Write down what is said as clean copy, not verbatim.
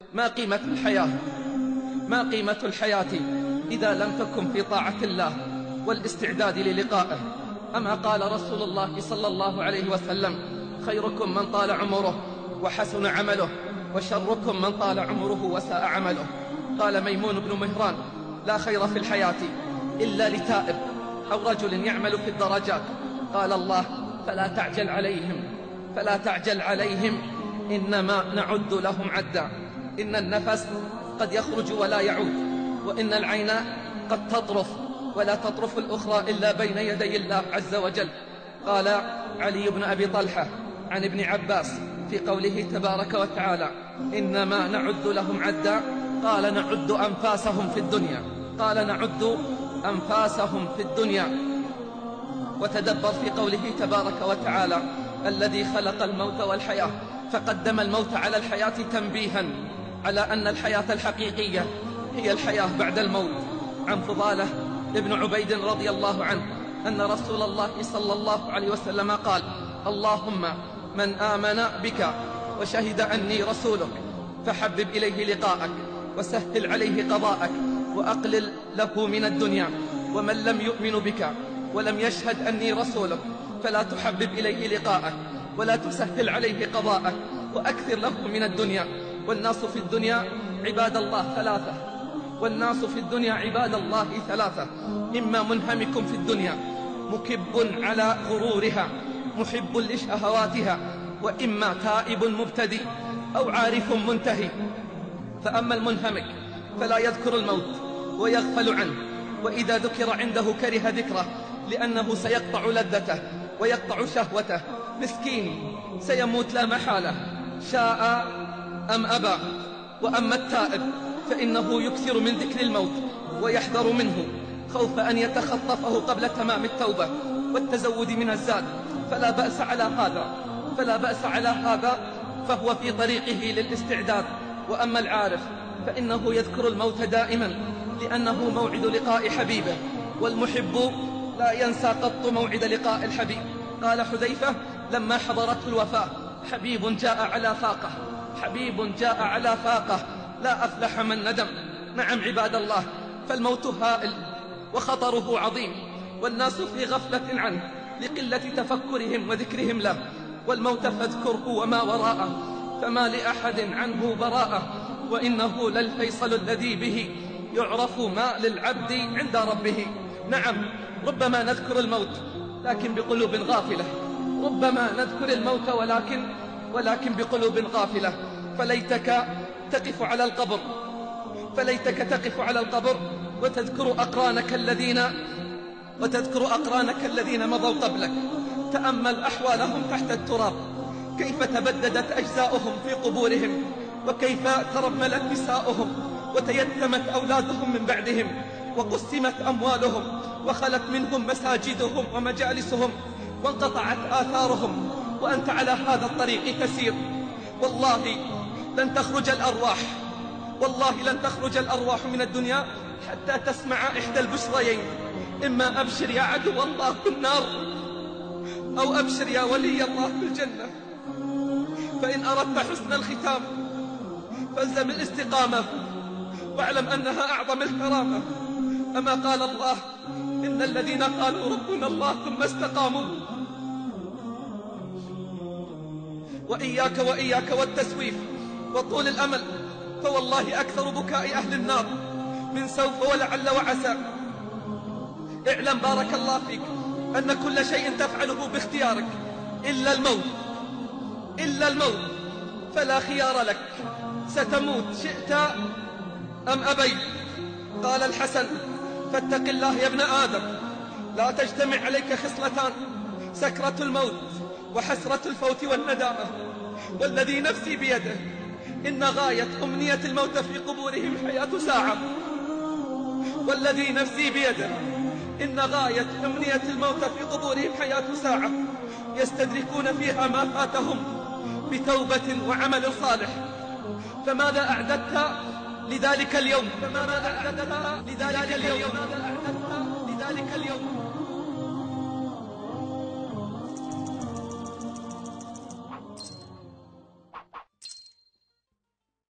ما قيمة الحياة؟ ما قيمة الحياة إذا لم تكن في طاعة الله والاستعداد للقائه؟ أما قال رسول الله صلى الله عليه وسلم: خيركم من طال عمره وحسن عمله، وشركم من طال عمره وساء عمله. قال ميمون بن مهران: لا خير في الحياة إلا لتائب أو رجل يعمل في الدرجات. قال الله: فلا تعجل عليهم، فلا تعجل عليهم، إنما نعد لهم عدا. إن النفس قد يخرج ولا يعود، وإن العين قد تطرف ولا تطرف الأخرى إلا بين يدي الله عز وجل. قال علي بن أبي طلحة عن ابن عباس في قوله تبارك وتعالى: إنما نعد لهم عدا، قال: نعد أنفاسهم في الدنيا، قال: نعد أنفاسهم في الدنيا. وتدبر في قوله تبارك وتعالى: الذي خلق الموت والحياة، فقدم الموت على الحياة تنبيها على أن الحياة الحقيقية هي الحياة بعد الموت. عن فضالة ابن عبيد رضي الله عنه أن رسول الله صلى الله عليه وسلم قال: اللهم من آمن بك وشهد أني رسولك فحبب إليه لقاءك وسهل عليه قضاءك وأقلل له من الدنيا. ومن لم يؤمن بك ولم يشهد أني رسولك فلا تحبب إليه لقاءك ولا تسهل عليه قضاءك وأكثر له من الدنيا. والناس في الدنيا عباد الله ثلاثة، والناس في الدنيا عباد الله ثلاثة: إما منهمك في الدنيا مكب على غرورها محب لشهواتها، وإما تائب مبتدئ أو عارف منتهي. فأما المنهمك فلا يذكر الموت ويغفل عنه، وإذا ذكر عنده كره ذكره لأنه سيقطع لذته ويقطع شهوته. مسكين سيموت لا محالة شاء أم أبى. وأما التائب فإنه يكثر من ذكر الموت ويحذر منه خوف أن يتخطفه قبل تمام التوبة والتزود من الزاد، فلا بأس على هذا، فلا بأس على هذا، فهو في طريقه للاستعداد. وأما العارف فإنه يذكر الموت دائما لأنه موعد لقاء حبيبه، والمحب لا ينسى قط موعد لقاء الحبيب. قال حذيفة لما حضرته الوفاة: حبيب جاء على فاقة، حبيب جاء على فاقة، لا أفلح من ندم. نعم عباد الله، فالموت هائل وخطره عظيم، والناس في غفلة عنه لقلة تفكرهم وذكرهم له. والموت فاذكره وما وراءه، فما لأحد عنه براءة، وإنه للفيصل الذي به يعرف ما للعبد عند ربه. نعم، ربما نذكر الموت لكن بقلوب غافلة، ربما نذكر الموت ولكن بقلوب غافلة. فليتك تقف على القبر، فليتك تقف على القبر وتذكر أقرانك الذين مضوا قبلك. تأمل أحوالهم تحت التراب، كيف تبددت أجزاؤهم في قبورهم، وكيف ترملت نساؤهم وتيتمت أولادهم من بعدهم، وقسمت أموالهم وخلت منهم مساجدهم ومجالسهم وانقطعت آثارهم، وأنت على هذا الطريق تسير. والله لن تخرج الأرواح، والله لن تخرج الأرواح من الدنيا حتى تسمع إحدى البشريين: إما أبشر يا عدو الله بالنار، أو أبشر يا ولي الله بالجنة. فإن أردت حسن الختام فالزم الاستقامة، واعلم أنها أعظم الكرامة. أما قال الله: إن الذين قالوا ربنا الله ثم استقاموا. وإياك والتسويف وطول الأمل، فوالله أكثر بكاء أهل النار من سوف ولعل وعسى. اعلم بارك الله فيك أن كل شيء تفعله باختيارك إلا الموت، إلا الموت، فلا خيار لك، ستموت شئت أم أبيت. قال الحسن: فاتق الله يا ابن آدم، لا تجتمع عليك خصلتان: سكرة الموت وحسرة الفوت والندامة. والذي نفسي بيده إن غاية أمنية الموت في قبورهم حياة ساعة، والذي نفسي بيده إن غاية أمنية الموت في قبورهم حياة ساعة يستدركون فيها ما فاتهم بتوبة وعمل صالح. فماذا أعددت لذلك اليوم؟ فماذا أعددت لذلك اليوم؟